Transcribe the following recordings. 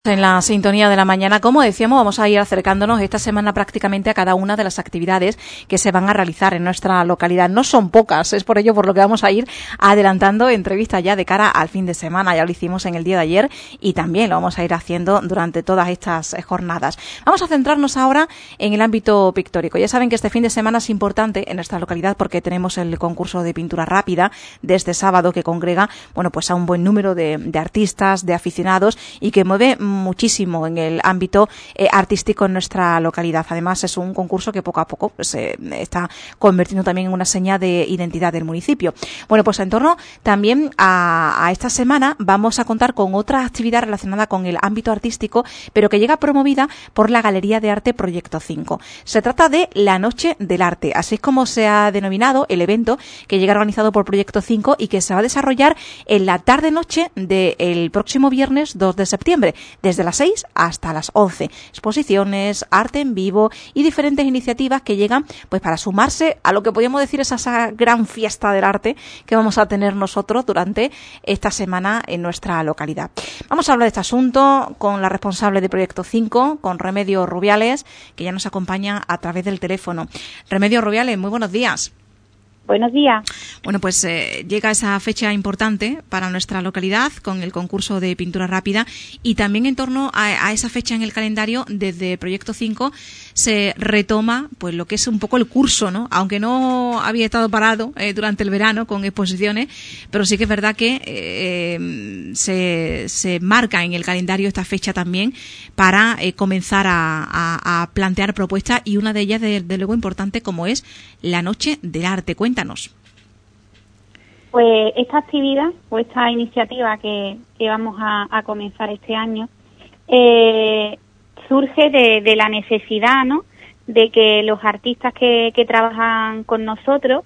En la sintonía de la mañana, como decíamos, vamos a ir acercándonos esta semana prácticamente a cada una de las actividades que se van a realizar en nuestra localidad. No son pocas, es por ello por lo que vamos a ir adelantando entrevistas ya de cara al fin de semana. Ya lo hicimos en el día de ayer y también lo vamos a ir haciendo durante todas estas jornadas. Vamos a centrarnos ahora en el ámbito pictórico. Ya saben que este fin de semana es importante en nuestra localidad porque tenemos el concurso de pintura rápida de este sábado que congrega, pues a un buen número de artistas, de aficionados y que mueve muchísimo en el ámbito artístico en nuestra localidad. Además, es un concurso que poco a poco se está convirtiendo también en una seña de identidad del municipio. Pues en torno también a esta semana vamos a contar con otra actividad relacionada con el ámbito artístico, pero que llega promovida por la Galería de Arte Proyecto 5. Se trata de la Noche del Arte, así es como se ha denominado el evento que llega organizado por Proyecto 5 y que se va a desarrollar en la tarde-noche del próximo viernes 2 de septiembre. Desde las 6 hasta las 11. Exposiciones, arte en vivo y diferentes iniciativas que llegan para sumarse a lo que podríamos decir es esa gran fiesta del arte que vamos a tener nosotros durante esta semana en nuestra localidad. Vamos a hablar de este asunto con la responsable de Proyecto 5, con Remedios Rubiales, que ya nos acompaña a través del teléfono. Remedios Rubiales, muy buenos días. Buenos días. Llega esa fecha importante para nuestra localidad con el concurso de pintura rápida y también en torno a esa fecha en el calendario desde Proyecto 5 se retoma lo que es un poco el curso, ¿no? Aunque no había estado parado durante el verano con exposiciones, pero sí que es verdad que se marca en el calendario esta fecha también para comenzar a plantear propuestas y una de ellas de luego importante como es la Noche del Arte. Cuéntanos. Pues esta actividad o esta iniciativa que vamos a comenzar este año surge de la necesidad, ¿no?, de que los artistas que trabajan con nosotros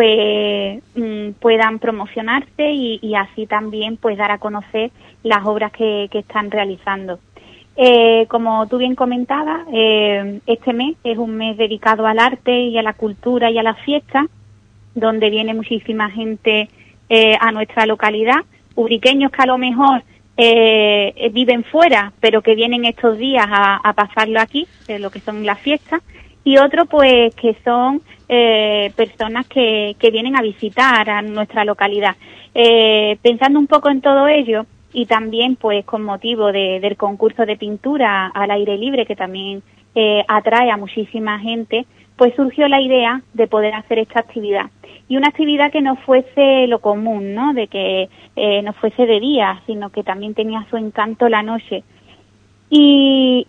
puedan promocionarse y así también dar a conocer las obras que están realizando. Como tú bien comentabas, este mes es un mes dedicado al arte y a la cultura y a la fiesta, donde viene muchísima gente a nuestra localidad, ubriqueños que a lo mejor viven fuera, pero que vienen estos días a pasarlo aquí, lo que son las fiestas, y otros que son personas que vienen a visitar a nuestra localidad. Pensando un poco en todo ello, y también con motivo del concurso de pintura al aire libre, que también atrae a muchísima gente, surgió la idea de poder hacer esta actividad. Y una actividad que no fuese lo común, ¿no?, de que no fuese de día, sino que también tenía su encanto la noche. Y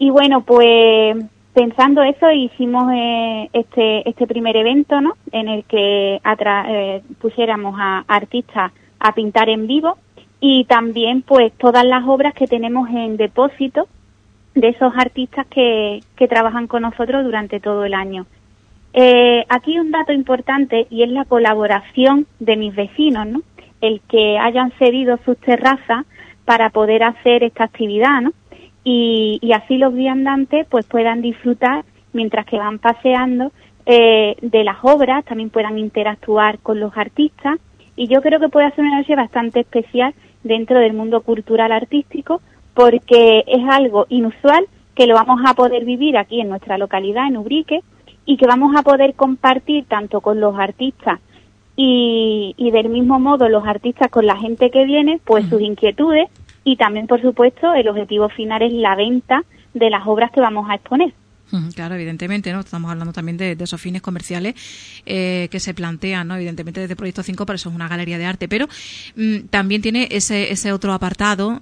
pensando eso, hicimos este primer evento, ¿no?, en el que pusiéramos a artistas a pintar en vivo y también todas las obras que tenemos en depósito de esos artistas que trabajan con nosotros durante todo el año. Aquí un dato importante y es la colaboración de mis vecinos, ¿no?, el que hayan cedido sus terrazas para poder hacer esta actividad, ¿no?, y así los viandantes puedan disfrutar mientras que van paseando de las obras, también puedan interactuar con los artistas, y yo creo que puede ser una noche bastante especial dentro del mundo cultural artístico, porque es algo inusual que lo vamos a poder vivir aquí en nuestra localidad, en Ubrique, y que vamos a poder compartir tanto con los artistas y del mismo modo los artistas con la gente que viene, sus inquietudes, y también, por supuesto, el objetivo final es la venta de las obras que vamos a exponer. Claro, evidentemente, ¿no? Estamos hablando también de esos fines comerciales que se plantean, ¿no? Evidentemente desde Proyecto 5, para eso es una galería de arte, pero también tiene ese otro apartado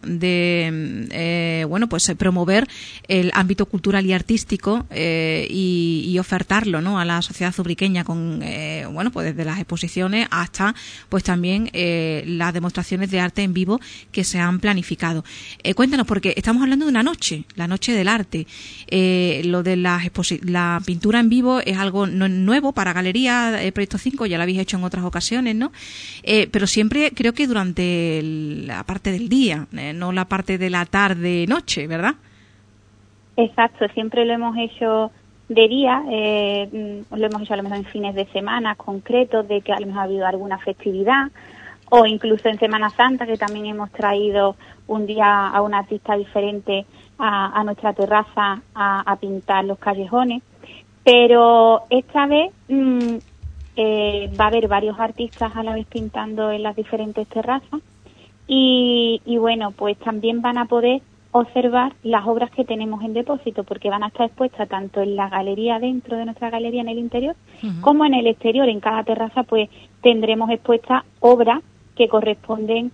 de, promover el ámbito cultural y artístico y ofertarlo, ¿no?, a la sociedad ubriqueña con, desde las exposiciones hasta, también las demostraciones de arte en vivo que se han planificado. Cuéntanos, porque estamos hablando de una noche, la Noche del Arte. Lo de la pintura en vivo es algo nuevo para Galería Proyecto 5, ya lo habéis hecho en otras ocasiones, ¿no? Pero siempre creo que durante la parte del día, no la parte de la tarde-noche, ¿verdad? Exacto, siempre lo hemos hecho de día, lo hemos hecho a lo mejor en fines de semana concretos, de que a lo mejor ha habido alguna festividad, o incluso en Semana Santa, que también hemos traído un día a un artista diferente a nuestra terraza a pintar los callejones. Pero esta vez va a haber varios artistas a la vez pintando en las diferentes terrazas y bueno, pues también van a poder observar las obras que tenemos en depósito, porque van a estar expuestas tanto en la galería, dentro de nuestra galería en el interior, como en el exterior. En cada terraza pues tendremos expuestas obras que corresponden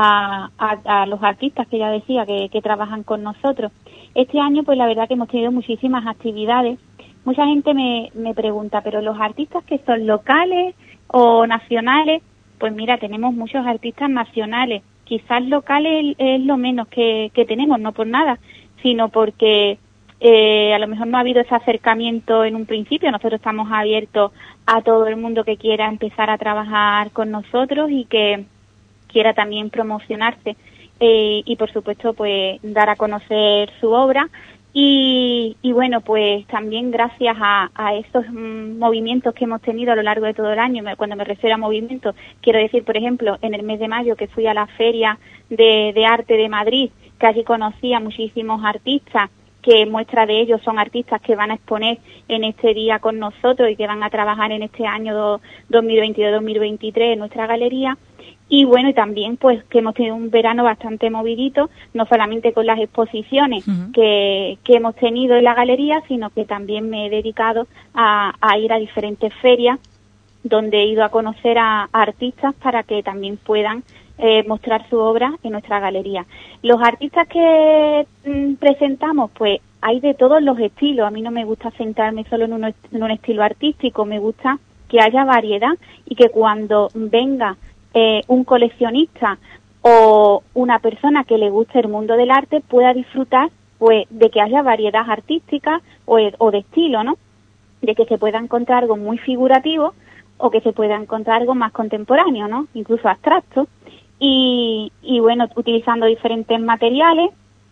a los artistas que ya decía que trabajan con nosotros. Este año pues la verdad que hemos tenido muchísimas actividades. Mucha gente me pregunta, ¿pero los artistas que son locales o nacionales? Pues mira, tenemos muchos artistas nacionales. Quizás locales es lo menos que tenemos, no por nada, sino porque a lo mejor no ha habido ese acercamiento en un principio. Nosotros estamos abiertos a todo el mundo que quiera empezar a trabajar con nosotros y que quiera también promocionarse y por supuesto pues dar a conocer su obra. Y bueno, pues también gracias a esos movimientos que hemos tenido a lo largo de todo el año. Cuando me refiero a movimientos, quiero decir, por ejemplo, en el mes de mayo que fui a la Feria de Arte de Madrid, que allí conocí a muchísimos artistas, que muestra de ellos son artistas que van a exponer en este día con nosotros y que van a trabajar en este año 2022-2023 en nuestra galería. Y bueno, y también pues que hemos tenido un verano bastante movidito, no solamente con las exposiciones que hemos tenido en la galería, sino que también me he dedicado a ir a diferentes ferias donde he ido a conocer a artistas para que también puedan mostrar su obra en nuestra galería. Los artistas que presentamos, pues hay de todos los estilos. A mí no me gusta centrarme solo en un estilo artístico, me gusta que haya variedad y que cuando venga un coleccionista o una persona que le guste el mundo del arte pueda disfrutar pues de que haya variedad artística o de estilo, ¿no? De que se pueda encontrar algo muy figurativo o que se pueda encontrar algo más contemporáneo, ¿no? Incluso abstracto. Y bueno, utilizando diferentes materiales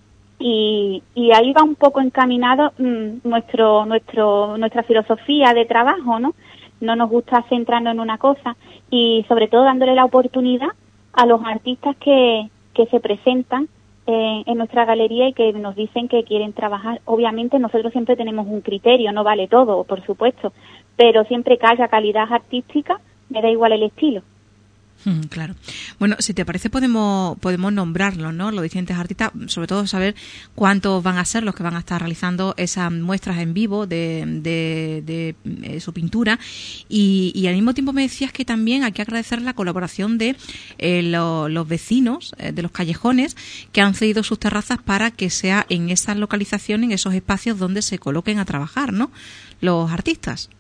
y ahí va un poco encaminado nuestra filosofía de trabajo, ¿no? No nos gusta centrarnos en una cosa y sobre todo dándole la oportunidad a los artistas que se presentan en nuestra galería y que nos dicen que quieren trabajar. Obviamente nosotros siempre tenemos un criterio, no vale todo, por supuesto, pero siempre que haya calidad artística, me da igual el estilo. Claro. Bueno, si te parece podemos nombrarlo, ¿no? Los diferentes artistas, sobre todo saber cuántos van a ser los que van a estar realizando esas muestras en vivo de su pintura y al mismo tiempo me decías que también hay que agradecer la colaboración de los vecinos de los callejones que han cedido sus terrazas para que sea en esas localizaciones, en esos espacios donde se coloquen a trabajar, ¿no? Los artistas.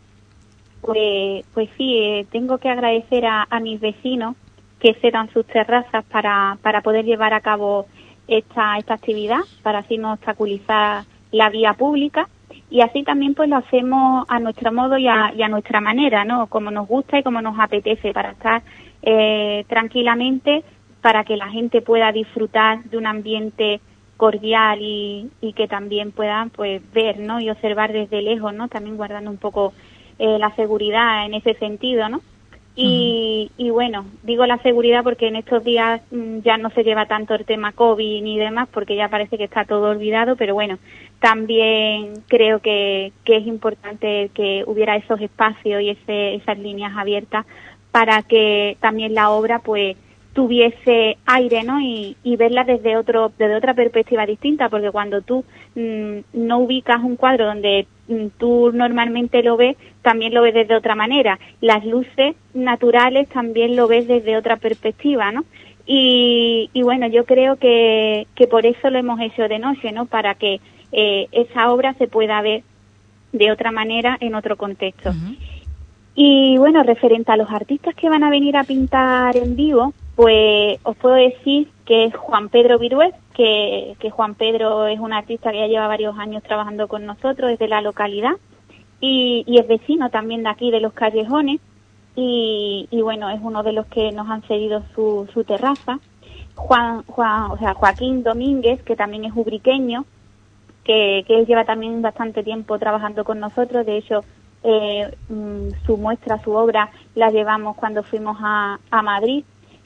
Pues sí, tengo que agradecer a mis vecinos que cedan sus terrazas para poder llevar a cabo esta actividad, para así no obstaculizar la vía pública y así también pues lo hacemos a nuestro modo y a nuestra manera, ¿no? Como nos gusta y como nos apetece, para estar tranquilamente, para que la gente pueda disfrutar de un ambiente cordial y que también puedan pues ver, ¿no? Y observar desde lejos, ¿no? También guardando un poco la seguridad en ese sentido, ¿no? Y bueno, digo la seguridad porque en estos días ya no se lleva tanto el tema COVID ni demás, porque ya parece que está todo olvidado, pero bueno, también creo que es importante que hubiera esos espacios y esas líneas abiertas para que también la obra pues tuviese aire, ¿no? Y verla desde otra perspectiva distinta, porque cuando tú no ubicas un cuadro donde tú normalmente lo ves, también lo ves desde otra manera. Las luces naturales también lo ves desde otra perspectiva, ¿no? Y bueno, yo creo que por eso lo hemos hecho de noche, ¿no? Para que esa obra se pueda ver de otra manera en otro contexto. Y bueno, referente a los artistas que van a venir a pintar en vivo, pues os puedo decir que es Juan Pedro Virués, que Juan Pedro es un artista que ya lleva varios años trabajando con nosotros, es de la localidad y es vecino también de aquí, de Los Callejones, y bueno, es uno de los que nos han cedido su terraza. Joaquín Domínguez, que también es ubriqueño, que él lleva también bastante tiempo trabajando con nosotros. De hecho, su obra la llevamos cuando fuimos a Madrid.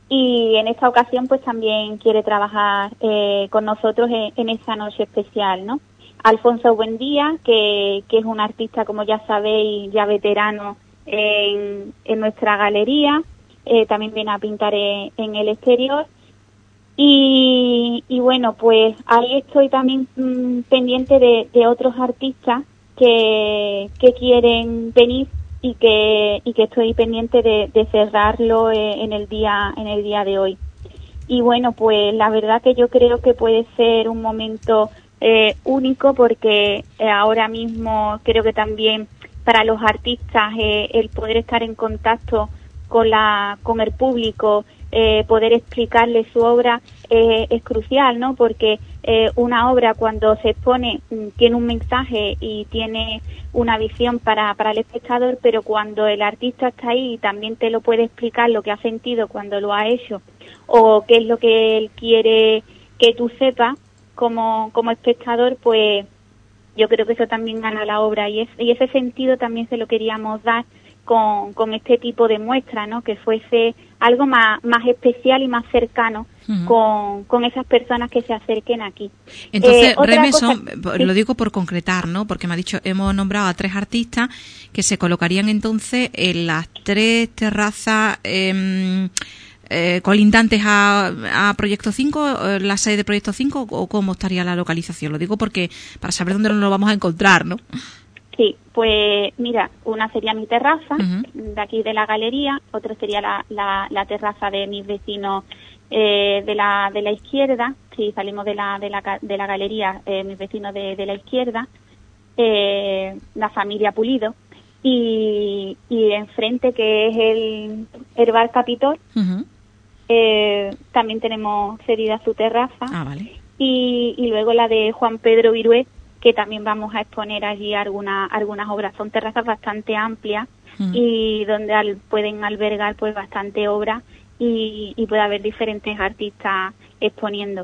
y en esta ocasión pues también quiere trabajar con nosotros en esta noche especial, ¿no? Alfonso Buendía, que es un artista, como ya sabéis, ya veterano en nuestra galería, también viene a pintar en el exterior. Y bueno, pues ahí estoy también pendiente de otros artistas que quieren venir y que estoy pendiente de cerrarlo en el día de hoy. Y bueno, pues la verdad que yo creo que puede ser un momento único, porque ahora mismo creo que también para los artistas el poder estar en contacto con el público, poder explicarle su obra es crucial, ¿no? Porque una obra, cuando se expone, tiene un mensaje y tiene una visión para el espectador, pero cuando el artista está ahí y también te lo puede explicar lo que ha sentido cuando lo ha hecho, o qué es lo que él quiere que tú sepas como espectador, pues yo creo que eso también gana la obra, y ese sentido también se lo queríamos dar con este tipo de muestra, ¿no? Que fuese algo más especial y más cercano con esas personas que se acerquen aquí. Entonces, Reme, ¿sí? Lo digo por concretar, ¿no? Porque me ha dicho, hemos nombrado a 3 artistas que se colocarían entonces en las 3 terrazas colindantes a Proyecto 5, la sede de Proyecto 5, o cómo estaría la localización. Lo digo porque para saber dónde nos lo vamos a encontrar, ¿no? Sí, pues mira, una sería mi terraza, de aquí de la galería, otra sería la terraza de mis vecinos de la izquierda. Si salimos de la galería, mis vecinos de la izquierda, la familia Pulido, y enfrente, que es el Bar Capitol, también tenemos cedida su terraza. Vale. Y luego la de Juan Pedro Virué, que también vamos a exponer allí algunas obras. Son terrazas bastante amplias y donde pueden albergar pues bastante obra, y puede haber diferentes artistas exponiendo.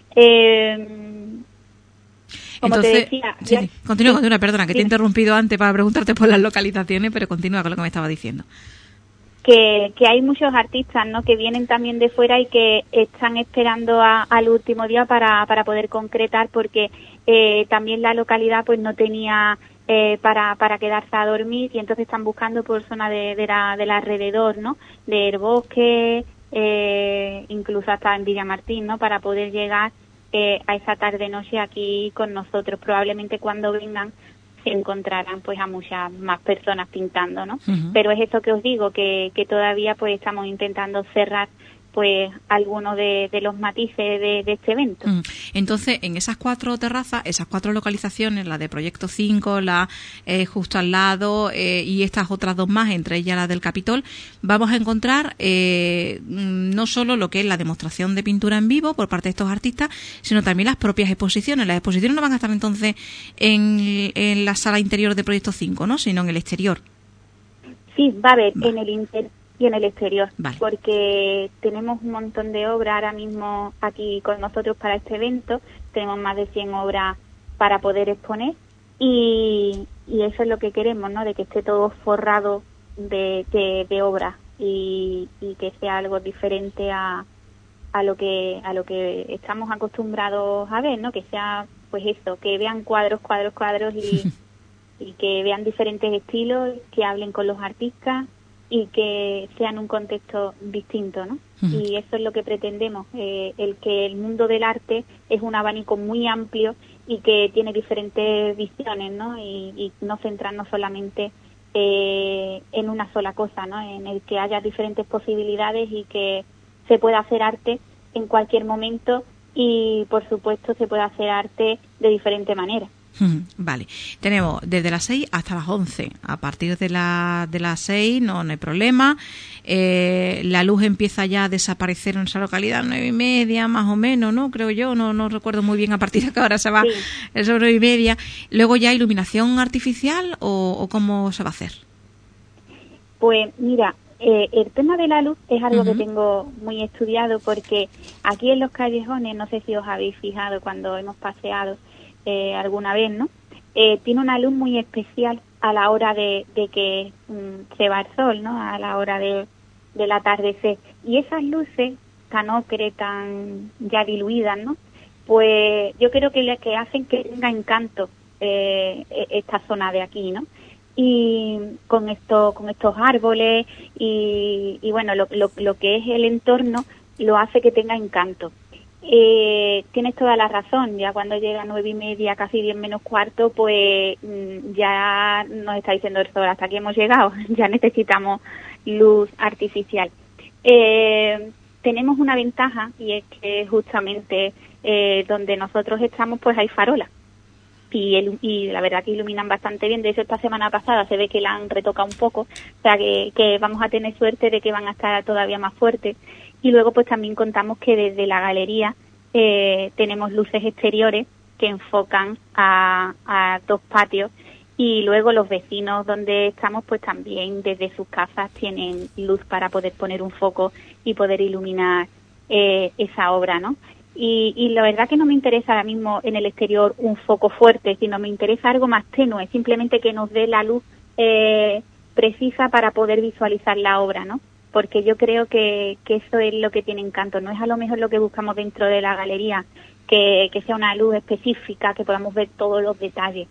Como entonces, te decía... Sí. Continúa, perdona, que te he interrumpido antes para preguntarte por las localizaciones, pero continúa con lo que me estaba diciendo. Que hay muchos artistas, ¿no?, que vienen también de fuera y que están esperando al último día para poder concretar, porque también la localidad pues no tenía para quedarse a dormir, y entonces están buscando por zona del alrededor, ¿no?, del bosque, incluso hasta en Villamartín, ¿no?, para poder llegar a esa tarde-noche aquí con nosotros. Probablemente cuando vengan se encontrarán pues a muchas más personas pintando, ¿no? Pero es eso que os digo, que todavía pues estamos intentando cerrar pues algunos de los matices de este evento. Entonces, en esas 4 terrazas, esas 4 localizaciones, la de Proyecto 5, la justo al lado, y estas otras 2 más, entre ellas la del Capitol, vamos a encontrar no solo lo que es la demostración de pintura en vivo por parte de estos artistas, sino también las propias exposiciones. Las exposiciones no van a estar entonces en la sala interior de Proyecto 5, ¿no?, sino en el exterior. Sí, va a haber en el interior y en el exterior, vale, porque tenemos un montón de obras ahora mismo aquí con nosotros para este evento. Tenemos más de 100 obras para poder exponer, y eso es lo que queremos, ¿no?, de que esté todo forrado de obras, y que sea algo diferente a lo que estamos acostumbrados a ver, ¿no?, que sea pues eso, que vean cuadros y que vean diferentes estilos, que hablen con los artistas y que sean un contexto distinto, ¿no? Y eso es lo que pretendemos, el que el mundo del arte es un abanico muy amplio y que tiene diferentes visiones, ¿no? Y no centrarnos solamente en una sola cosa, ¿no? En el que haya diferentes posibilidades y que se pueda hacer arte en cualquier momento, y por supuesto se puede hacer arte de diferente manera. Vale, tenemos desde las 6 hasta las 11. A partir de las 6 no hay problema. La luz empieza ya a desaparecer en esa localidad, 9:30 más o menos, ¿no? Creo yo, no recuerdo muy bien a partir de qué hora se va, sí. Es 9:30. Luego ya iluminación artificial, o ¿cómo se va a hacer? Pues mira, el tema de la luz es algo que tengo muy estudiado, porque aquí en los callejones, no sé si os habéis fijado cuando hemos paseado alguna vez, ¿no? Tiene una luz muy especial a la hora de que se va el sol, ¿no? A la hora de del atardecer. Y esas luces tan ocre, tan ya diluidas, ¿no? Pues yo creo que hacen que tenga encanto esta zona de aquí, ¿no? Y con estos árboles y bueno, lo que es el entorno lo hace que tenga encanto. Tienes toda la razón, ya cuando llega 9:30, casi 10 menos cuarto, pues ya nos está diciendo el sol, hasta aquí hemos llegado, ya necesitamos luz artificial. Tenemos una ventaja, y es que justamente donde nosotros estamos pues hay farolas y la verdad que iluminan bastante bien. De hecho, esta semana pasada se ve que la han retocado un poco, o sea que vamos a tener suerte de que van a estar todavía más fuertes. Y luego pues también contamos que desde la galería tenemos luces exteriores que enfocan a 2 patios, y luego los vecinos donde estamos pues también desde sus casas tienen luz para poder poner un foco y poder iluminar esa obra, ¿no? Y la verdad que no me interesa ahora mismo en el exterior un foco fuerte, sino me interesa algo más tenue, simplemente que nos dé la luz precisa para poder visualizar la obra, ¿no? Porque yo creo que eso es lo que tiene encanto. No es a lo mejor lo que buscamos dentro de la galería, que sea una luz específica, que podamos ver todos los detalles.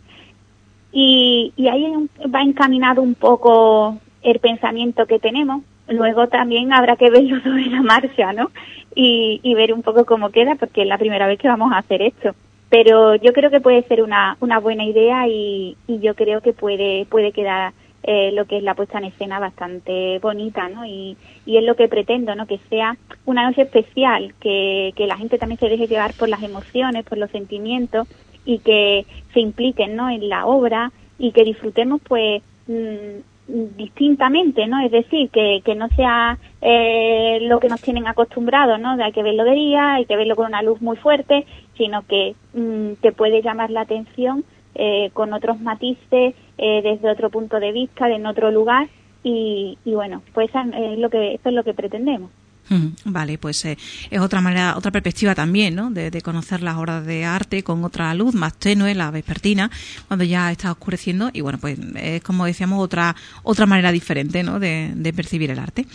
Y ahí va encaminado un poco el pensamiento que tenemos. Luego también habrá que verlo sobre la marcha, ¿no? Y ver un poco cómo queda, porque es la primera vez que vamos a hacer esto. Pero yo creo que puede ser una buena idea y yo creo que puede quedar lo que es la puesta en escena bastante bonita, ¿no? Y es lo que pretendo, ¿no? Que sea una noche especial, que la gente también se deje llevar por las emociones, por los sentimientos, y que se impliquen, ¿no? En la obra, y que disfrutemos pues distintamente, ¿no? Es decir, que no sea lo que nos tienen acostumbrados, ¿no? Hay que verlo de día, hay que verlo con una luz muy fuerte, sino que te puede llamar la atención con otros matices, desde otro punto de vista, en otro lugar, y bueno, pues eso es lo que pretendemos. Vale, pues es otra manera, otra perspectiva también, ¿no? De conocer las obras de arte con otra luz más tenue, la vespertina, cuando ya está oscureciendo, y bueno, pues es, como decíamos, otra manera diferente, ¿no? De percibir el arte.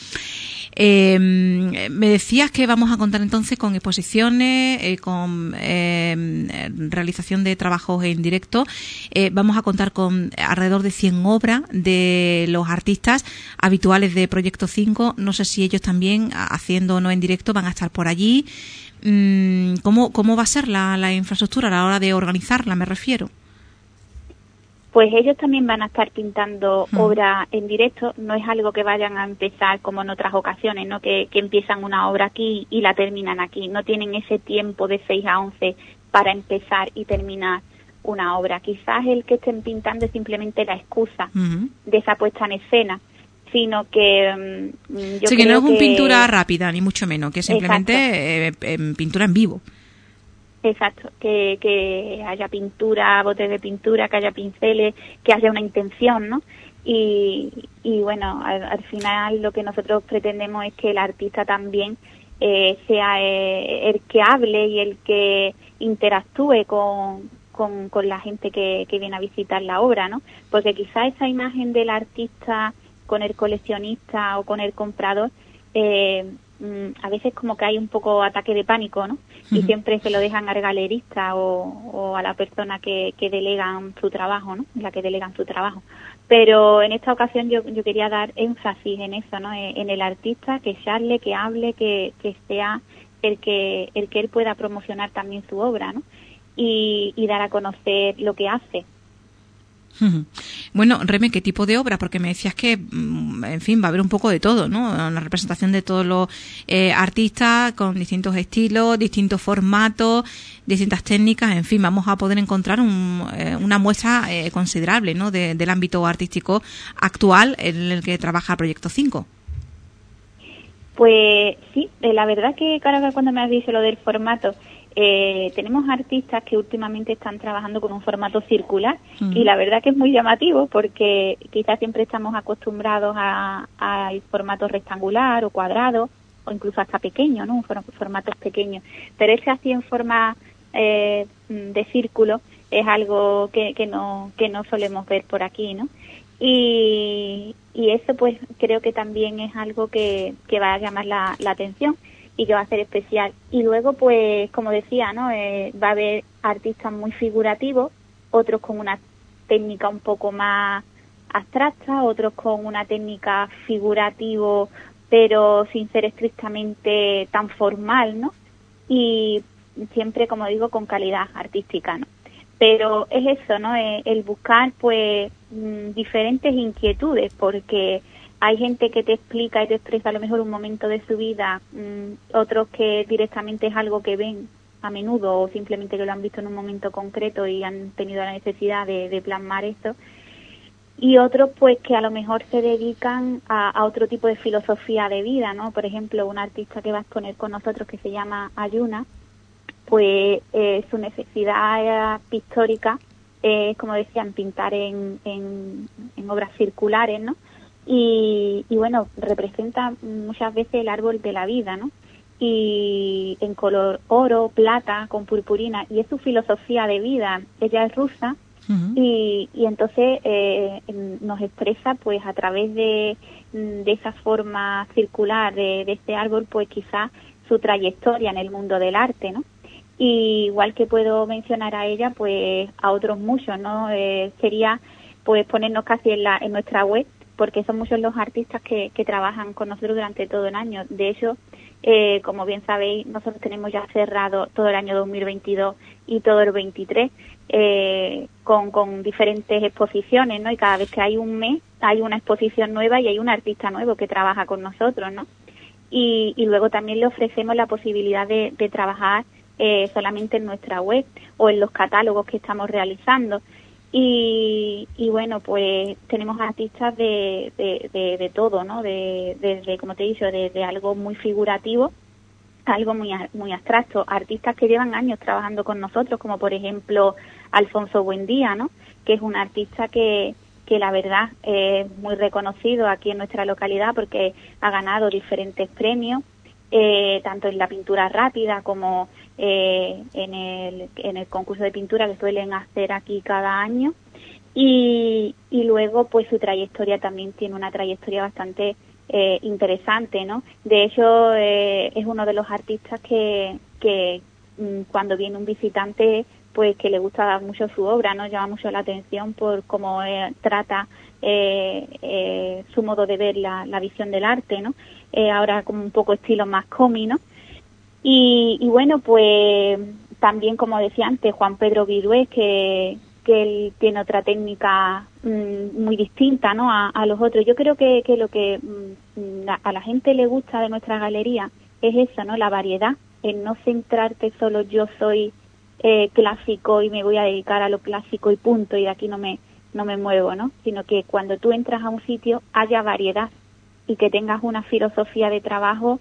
Me decías que vamos a contar entonces con exposiciones, con realización de trabajos en directo. Vamos a contar con alrededor de 100 obras de los artistas habituales de Proyecto 5. No sé si ellos también, haciendo o no en directo, van a estar por allí. ¿Cómo va a ser la infraestructura a la hora de organizarla, me refiero? Pues ellos también van a estar pintando obra en directo. No es algo que vayan a empezar como en otras ocasiones, ¿no? Que empiezan una obra aquí y la terminan aquí. No tienen ese tiempo de 6 a 11 para empezar y terminar una obra. Quizás el que estén pintando es simplemente la excusa de esa puesta en escena, sino que yo sí, creo que no es una que pintura rápida, ni mucho menos, que simplemente pintura en vivo. Exacto, que haya pintura, botes de pintura, que haya pinceles, que haya una intención, ¿no? Y bueno, al final lo que nosotros pretendemos es que el artista también sea el que hable y el que interactúe con la gente que viene a visitar la obra, ¿no? Porque quizá esa imagen del artista con el coleccionista o con el comprador a veces como que hay un poco ataque de pánico, ¿no? Y siempre se lo dejan al galerista o a la persona que delegan su trabajo, ¿no? La que delegan su trabajo. Pero en esta ocasión yo quería dar énfasis en eso, ¿no? En el artista, que charle, que hable, que sea el que él pueda promocionar también su obra, ¿no? Y dar a conocer lo que hace. Bueno, Reme, ¿qué tipo de obra? Porque me decías que, en fin, va a haber un poco de todo, ¿no? Una representación de todos los artistas con distintos estilos, distintos formatos, distintas técnicas, en fin, vamos a poder encontrar una muestra considerable, ¿no? Del ámbito artístico actual en el que trabaja Proyecto 5. Pues sí, la verdad que, claro, cuando me has dicho lo del formato, tenemos artistas que últimamente están trabajando con un formato circular y la verdad que es muy llamativo porque quizás siempre estamos acostumbrados a formatos rectangular o cuadrado o incluso hasta pequeño, ¿no? Formatos pequeños, pero ese así en forma de círculo es algo que no solemos ver por aquí, ¿no? Y Y eso pues creo que también es algo que va a llamar la atención y que va a ser especial. Y luego pues, como decía, ¿no? Va a haber artistas muy figurativos, otros con una técnica un poco más abstracta, otros con una técnica figurativo pero sin ser estrictamente tan formal, ¿no? Y siempre, como digo, con calidad artística, ¿no? Pero es eso, ¿no? El buscar, pues, diferentes inquietudes, porque hay gente que te explica y te expresa a lo mejor un momento de su vida, otros que directamente es algo que ven a menudo o simplemente que lo han visto en un momento concreto y han tenido la necesidad de plasmar esto, y otros pues que a lo mejor se dedican a otro tipo de filosofía de vida, ¿no? Por ejemplo, un artista que va a exponer con nosotros que se llama Ayuna, pues su necesidad pictórica es, como decían, pintar en obras circulares, ¿no? Y bueno, representa muchas veces el árbol de la vida, ¿no? Y en color oro, plata, con purpurina, y es su filosofía de vida. Ella es rusa. Uh-huh. Y entonces nos expresa pues a través de esa forma circular de este árbol pues quizás su trayectoria en el mundo del arte, ¿no? Y igual que puedo mencionar a ella pues a otros muchos, ¿no? Sería pues ponernos casi en nuestra web, porque son muchos los artistas que trabajan con nosotros durante todo el año. De hecho, como bien sabéis, nosotros tenemos ya cerrado todo el año 2022 y todo el 23 con diferentes exposiciones, ¿no? Y cada vez que hay un mes hay una exposición nueva y hay un artista nuevo que trabaja con nosotros, ¿no? Y luego también le ofrecemos la posibilidad de trabajar solamente en nuestra web o en los catálogos que estamos realizando. Y bueno, pues tenemos artistas de todo, ¿no? Desde, como te he dicho, desde algo muy figurativo, algo muy abstracto, artistas que llevan años trabajando con nosotros, como por ejemplo Alfonso Buendía, ¿no? Que es un artista que la verdad es muy reconocido aquí en nuestra localidad porque ha ganado diferentes premios, tanto en la pintura rápida como en el concurso de pintura que suelen hacer aquí cada año. Y luego pues su trayectoria también tiene una trayectoria bastante interesante, ¿no? De hecho es uno de los artistas que cuando viene un visitante pues que le gusta mucho su obra, ¿no? Llama mucho la atención por cómo trata su modo de ver la visión del arte, ¿no? Ahora como un poco estilo más cómic, ¿no? Y bueno, pues también, como decía antes, Juan Pedro Virués, que él tiene otra técnica muy distinta, ¿no? A los otros. Yo creo que lo que a la gente le gusta de nuestra galería es eso, ¿no? La variedad, en no centrarte solo yo soy clásico y me voy a dedicar a lo clásico y punto, y de aquí no me muevo, ¿no? Sino que cuando tú entras a un sitio haya variedad y que tengas una filosofía de trabajo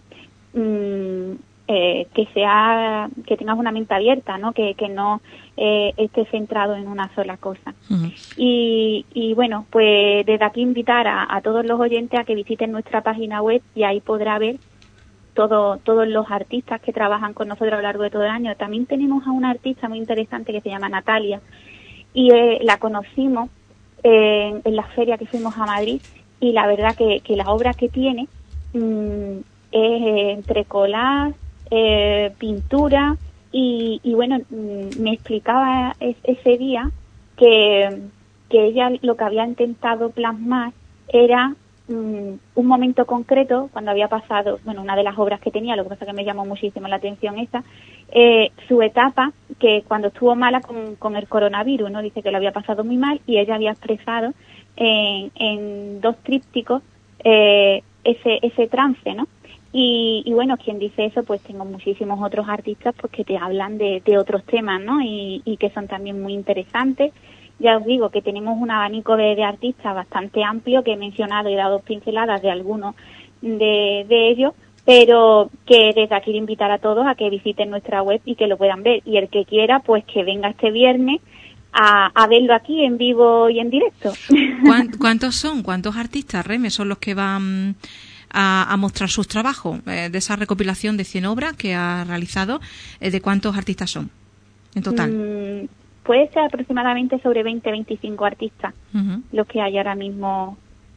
que tengas una mente abierta, ¿no? Que no esté centrado en una sola cosa. Uh-huh. Y bueno, pues desde aquí invitar a todos los oyentes a que visiten nuestra página web y ahí podrá ver todos los artistas que trabajan con nosotros a lo largo de todo el año. También tenemos a una artista muy interesante que se llama Natalia y la conocimos en la feria que fuimos a Madrid, y la verdad que la obra que tiene es entre collage, pintura y bueno, me explicaba ese día que ella lo que había intentado plasmar era un momento concreto cuando había pasado, bueno, una de las obras que tenía, lo que pasa que me llamó muchísimo la atención esa, su etapa, que cuando estuvo mala con el coronavirus, ¿no? Dice que lo había pasado muy mal y ella había expresado en 2 trípticos ese trance, ¿no? Y bueno, quien dice eso, pues tengo muchísimos otros artistas pues que te hablan de otros temas, ¿no? Y que son también muy interesantes. Ya os digo que tenemos un abanico de artistas bastante amplio, que he mencionado y he dado pinceladas de algunos de ellos, pero que desde aquí invitar a todos a que visiten nuestra web y que lo puedan ver. Y el que quiera, pues que venga este viernes a verlo aquí en vivo y en directo. ¿Cuántos son? ¿Cuántos artistas, Reme, son los que van a mostrar sus trabajos? De esa recopilación de 100 obras que ha realizado, ¿de cuántos artistas son en total? Puede ser aproximadamente sobre 20-25 artistas los que hay ahora mismo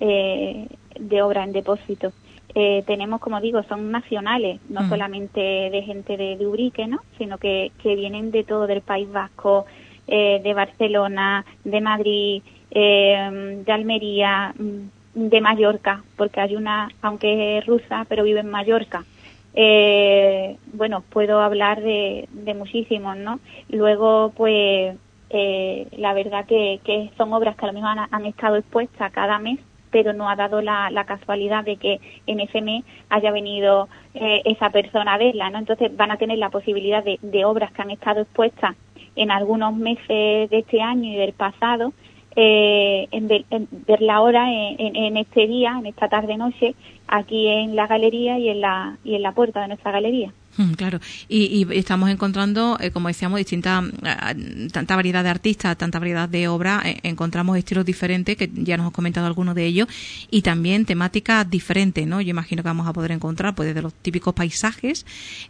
de obra en depósito. Tenemos, como digo, son nacionales, no solamente de gente de Ubrique, ¿no? Sino que vienen de todo, del País Vasco, de Barcelona, de Madrid, de Almería, de Mallorca, porque hay una, aunque es rusa, pero vive en Mallorca. Bueno, puedo hablar de muchísimos, ¿no? Luego, pues, la verdad que son obras que a lo mejor han estado expuestas cada mes, pero no ha dado la casualidad de que en ese mes haya venido esa persona a verla, ¿no? Entonces van a tener la posibilidad de obras que han estado expuestas en algunos meses de este año y del pasado, en verla ahora en este día, en esta tarde-noche, aquí en la galería y en la puerta de nuestra galería. Claro, y estamos encontrando, como decíamos, tanta variedad de artistas, tanta variedad de obras, encontramos estilos diferentes, que ya nos has comentado algunos de ellos, y también temáticas diferentes, ¿no? Yo imagino que vamos a poder encontrar, pues, desde los típicos paisajes,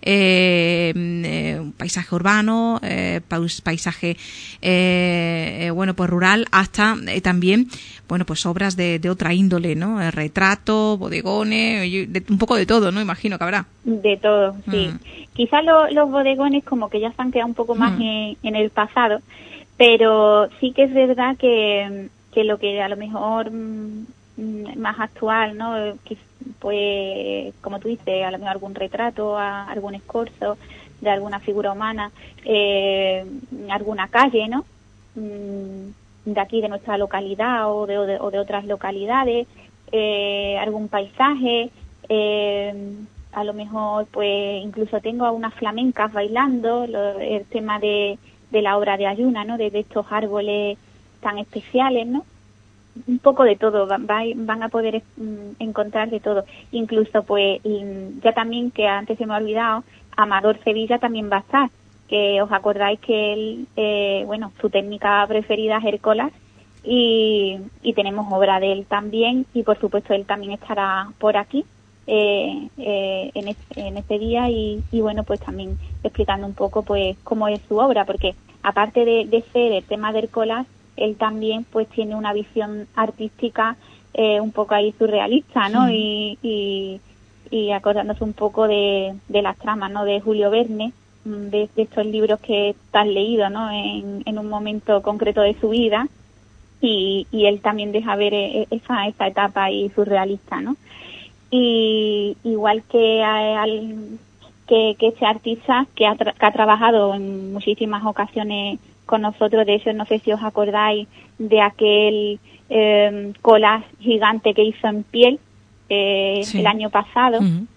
paisaje urbano, paisaje, bueno, pues rural, hasta también, bueno, pues obras de otra índole, ¿no? Retratos, bodegones, un poco de todo, ¿no? Imagino que habrá. De todo, sí. Quizás los bodegones como que ya se han quedado un poco más en el pasado, pero sí que es verdad que lo que a lo mejor más actual, ¿no? Pues, como tú dices, a lo mejor algún retrato, algún escorzo de alguna figura humana, alguna calle, ¿no? De aquí, de nuestra localidad o de otras localidades, algún paisaje, a lo mejor, pues, incluso tengo a unas flamencas bailando, el tema de la obra de Ayuna, ¿no? De estos árboles tan especiales, ¿no? Un poco de todo, van a poder encontrar de todo. Incluso, pues, ya también, que antes se me ha olvidado, Amador Sevilla también va a estar, que os acordáis que él, bueno, su técnica preferida es el collage, y tenemos obra de él también, y por supuesto él también estará por aquí en este día, y bueno, pues también explicando un poco, pues, cómo es su obra, porque aparte de ser el tema del collage, él también, pues, tiene una visión artística un poco ahí surrealista, ¿no? Y acordándose un poco de las tramas, ¿no? De Julio Verne, de estos libros que te has leído, ¿no? En un momento concreto de su vida, y él también deja ver esa etapa ahí surrealista, ¿no? Y igual que este artista que ha trabajado en muchísimas ocasiones con nosotros, de hecho, no sé si os acordáis de aquel collage gigante que hizo en piel sí, el año pasado.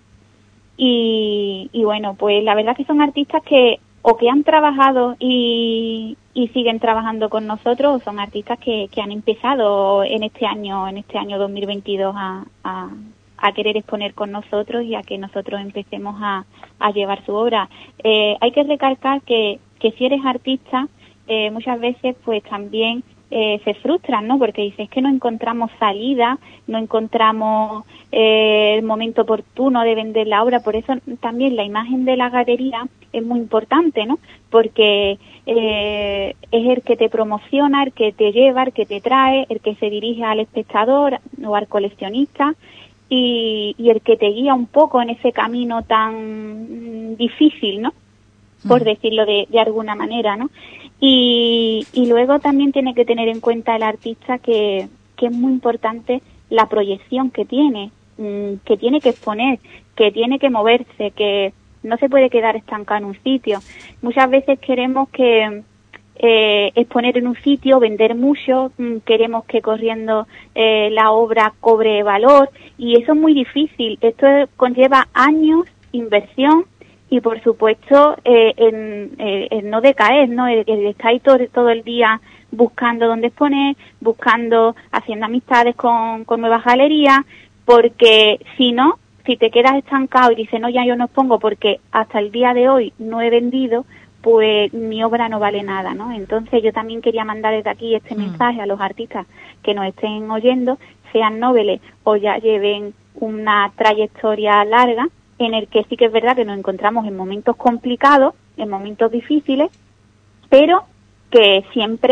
Y bueno, pues la verdad que son artistas que han trabajado y siguen trabajando con nosotros, o son artistas que han empezado en este año 2022 a querer exponer con nosotros y a que nosotros empecemos a llevar su obra. Hay que recalcar que si eres artista, muchas veces pues también se frustran, ¿no? Porque dices que no encontramos salida, no encontramos el momento oportuno de vender la obra. Por eso también la imagen de la galería es muy importante, ¿no? Porque es el que te promociona, el que te lleva, el que te trae, el que se dirige al espectador o al coleccionista, y el que te guía un poco en ese camino tan difícil, ¿no? Por decirlo de alguna manera, ¿no? Y luego también tiene que tener en cuenta el artista que es muy importante la proyección que tiene que exponer, que tiene que moverse, que no se puede quedar estancado en un sitio. Muchas veces queremos que exponer en un sitio, vender mucho, queremos que corriendo la obra cobre valor, y eso es muy difícil. Esto conlleva años, inversión, y por supuesto el no decaer, ¿no? El estar ahí todo el día buscando dónde exponer, haciendo amistades con nuevas galerías, porque si te quedas estancado y dices, no, ya yo no expongo porque hasta el día de hoy no he vendido, pues mi obra no vale nada, ¿no? Entonces yo también quería mandar desde aquí este mensaje a los artistas que nos estén oyendo, sean noveles o ya lleven una trayectoria larga, en el que sí que es verdad que nos encontramos en momentos complicados, en momentos difíciles, pero que siempre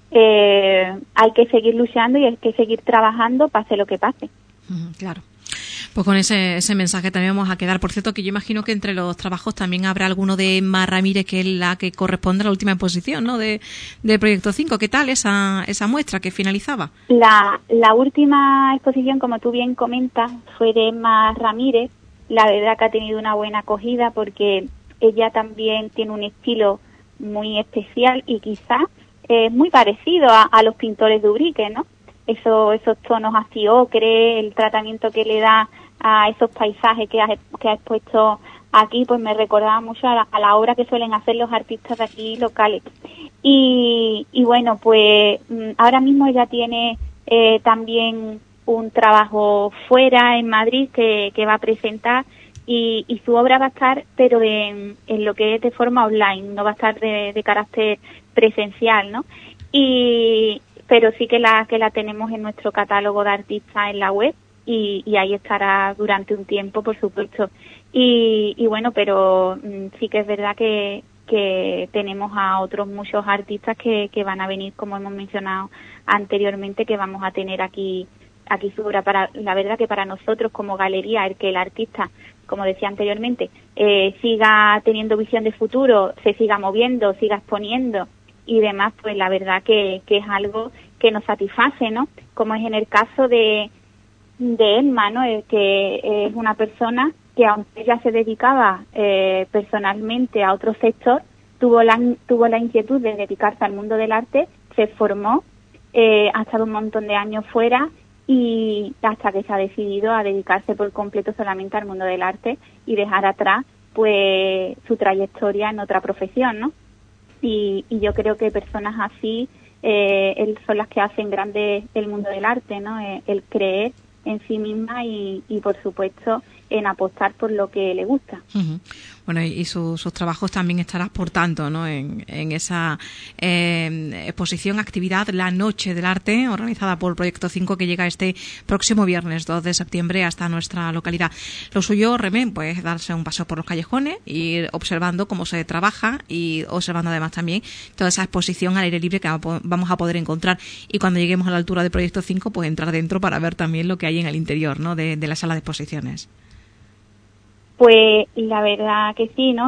hay que seguir luchando y hay que seguir trabajando, pase lo que pase. Claro. Pues con ese mensaje también vamos a quedar. Por cierto, que yo imagino que entre los trabajos también habrá alguno de Emma Ramírez, que es la que corresponde a la última exposición, ¿no?, del Proyecto 5. ¿Qué tal esa muestra que finalizaba? La última exposición, como tú bien comentas, fue de Emma Ramírez. La verdad que ha tenido una buena acogida porque ella también tiene un estilo muy especial y quizás muy parecido a los pintores de Ubrique, ¿no? Esos tonos así ocre, el tratamiento que le da a esos paisajes que ha expuesto aquí, pues me recordaba mucho a la obra que suelen hacer los artistas de aquí locales. Y bueno, pues ahora mismo ella tiene también un trabajo fuera en Madrid que va a presentar y su obra va a estar, pero en lo que es de forma online, no va a estar de carácter presencial, ¿no? Pero sí que la tenemos en nuestro catálogo de artistas en la web y ahí estará durante un tiempo, por supuesto. Y bueno, pero sí que es verdad que tenemos a otros muchos artistas que van a venir, como hemos mencionado anteriormente, que vamos a tener aquí su obra. La verdad que para nosotros como galería, el que el artista, como decía anteriormente, siga teniendo visión de futuro, se siga moviendo, siga exponiendo y demás, pues la verdad que es algo que nos satisface, ¿no? Como es en el caso de Emma, ¿no? Que es una persona que, aunque ella se dedicaba personalmente a otro sector, tuvo la inquietud de dedicarse al mundo del arte, se formó, ha estado un montón de años fuera y hasta que se ha decidido a dedicarse por completo solamente al mundo del arte y dejar atrás pues su trayectoria en otra profesión, ¿no? Y yo creo que personas así son las que hacen grande el mundo del arte, ¿no? El creer en sí misma y por supuesto en apostar por lo que le gusta. Uh-huh. Bueno, y sus trabajos también estarán, por tanto, ¿no?, en esa exposición, actividad La Noche del Arte, organizada por Proyecto 5, que llega este próximo viernes 2 de septiembre hasta nuestra localidad. Lo suyo, Remé, pues darse un paseo por los callejones, ir observando cómo se trabaja y observando además también toda esa exposición al aire libre que vamos a poder encontrar. Y cuando lleguemos a la altura de Proyecto 5, pues entrar dentro para ver también lo que hay en el interior, ¿no?, de la sala de exposiciones. Pues la verdad que sí, ¿no?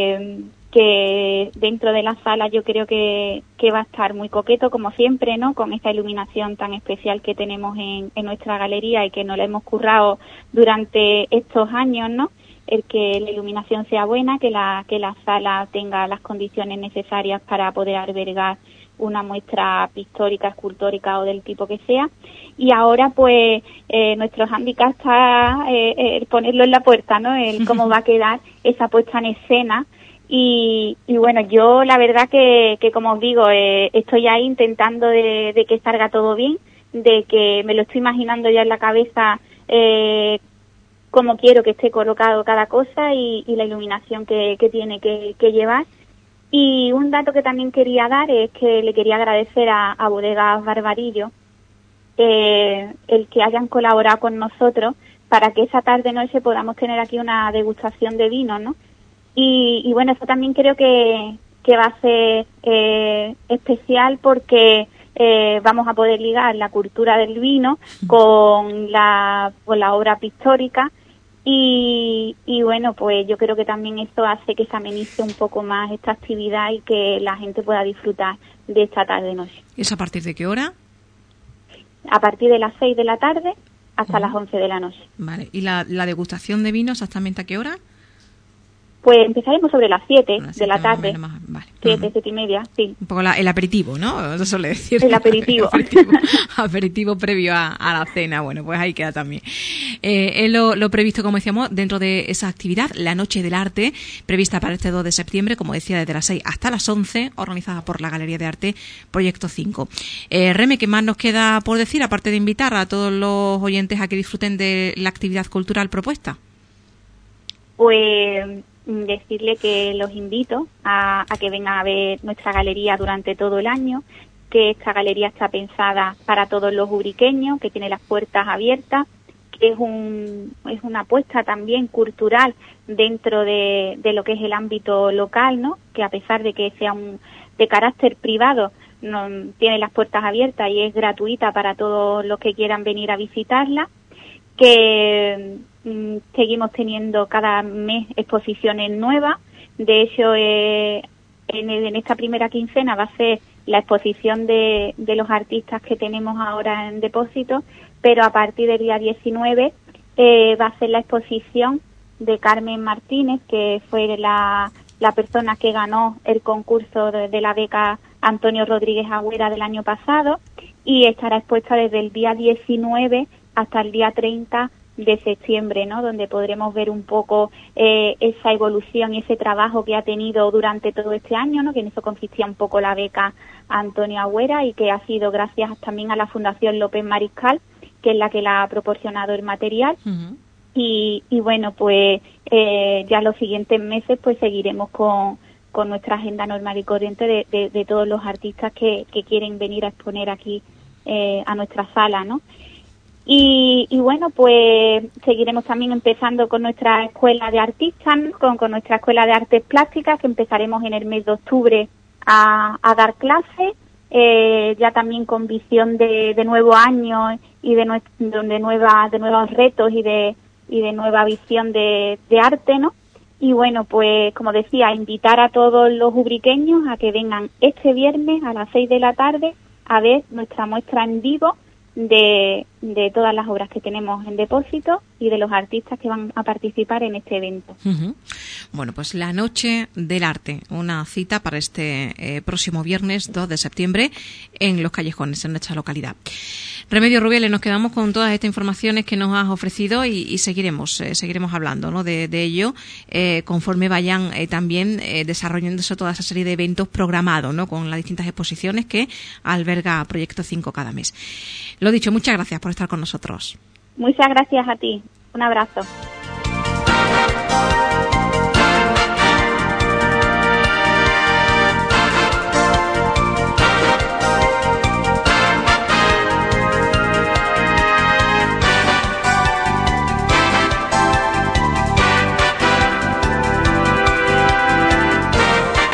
Que dentro de la sala yo creo que va a estar muy coqueto, como siempre, ¿no? Con esta iluminación tan especial que tenemos en nuestra galería y que nos la hemos currado durante estos años, ¿no? El que la iluminación sea buena, que la sala tenga las condiciones necesarias para poder albergar una muestra pictórica, escultórica o del tipo que sea. Y ahora pues nuestro hándicap está el ponerlo en la puerta, ¿no? El cómo va a quedar esa puesta en escena. Y bueno, yo la verdad que como os digo, estoy ahí intentando de que salga todo bien, de que me lo estoy imaginando ya en la cabeza cómo quiero que esté colocado cada cosa y la iluminación que tiene que llevar. Y un dato que también quería dar es que le quería agradecer a Bodegas Barbarillo el que hayan colaborado con nosotros para que esa tarde-noche podamos tener aquí una degustación de vino, ¿no? Y bueno, eso también creo que va a ser especial porque vamos a poder ligar la cultura del vino con la obra pictórica. Y bueno, pues yo creo que también esto hace que se amenice un poco más esta actividad y que la gente pueda disfrutar de esta tarde-noche. ¿Es a partir de qué hora? A partir de las 6 de la tarde hasta las 11 de la noche. Vale. ¿Y la degustación de vino exactamente a qué hora? Pues empezaremos sobre las 7 de la tarde. Vale. 7, 7:30, sí. Un poco el aperitivo, ¿no? Eso suele decir. El aperitivo. aperitivo previo a la cena. Bueno, pues ahí queda también. Es lo previsto, como decíamos, dentro de esa actividad, la Noche del Arte, prevista para este 2 de septiembre, como decía, desde las 6 hasta las 11, organizada por la Galería de Arte Proyecto 5. Reme, ¿qué más nos queda por decir, aparte de invitar a todos los oyentes a que disfruten de la actividad cultural propuesta? Pues decirle que los invito a que vengan a ver nuestra galería durante todo el año, que esta galería está pensada para todos los ubriqueños, que tiene las puertas abiertas, que es una apuesta también cultural dentro de lo que es el ámbito local, ¿no? Que a pesar de que sea de carácter privado, tiene las puertas abiertas y es gratuita para todos los que quieran venir a visitarla, que seguimos teniendo cada mes exposiciones nuevas. De hecho, en esta primera quincena va a ser la exposición de los artistas que tenemos ahora en depósito, pero a partir del día 19 va a ser la exposición de Carmen Martínez, que fue la persona que ganó el concurso de la beca Antonio Rodríguez Agüera del año pasado, y estará expuesta desde el día 19 hasta el día 30 de septiembre, ¿no? Donde podremos ver un poco esa evolución y ese trabajo que ha tenido durante todo este año, ¿no? Que en eso consistía un poco la beca Antonio Agüera, y que ha sido gracias también a la Fundación López Mariscal, que es la que la ha proporcionado el material. Uh-huh. Y bueno, pues ya los siguientes meses pues seguiremos con nuestra agenda normal y corriente de todos los artistas que quieren venir a exponer aquí a nuestra sala, ¿no? Y bueno, pues seguiremos también empezando con nuestra escuela de artistas, con nuestra escuela de artes plásticas, que empezaremos en el mes de octubre a dar clases, ya también con visión de nuevo año y de nuevos retos y de nueva visión de arte, ¿no? Y bueno, pues como decía, invitar a todos los ubriqueños a que vengan este viernes a las 6 de la tarde a ver nuestra muestra en vivo de todas las obras que tenemos en depósito y de los artistas que van a participar en este evento. Uh-huh. Bueno, pues la Noche del Arte, una cita para este próximo viernes 2 de septiembre en Los Callejones, en nuestra localidad. Remedios Rubiales, nos quedamos con todas estas informaciones que nos has ofrecido y seguiremos hablando, ¿no? de ello conforme vayan también desarrollándose toda esa serie de eventos programados, ¿no? Con las distintas exposiciones que alberga Proyecto 5 cada mes. Lo dicho, muchas gracias por estar con nosotros. Muchas gracias a ti. Un abrazo.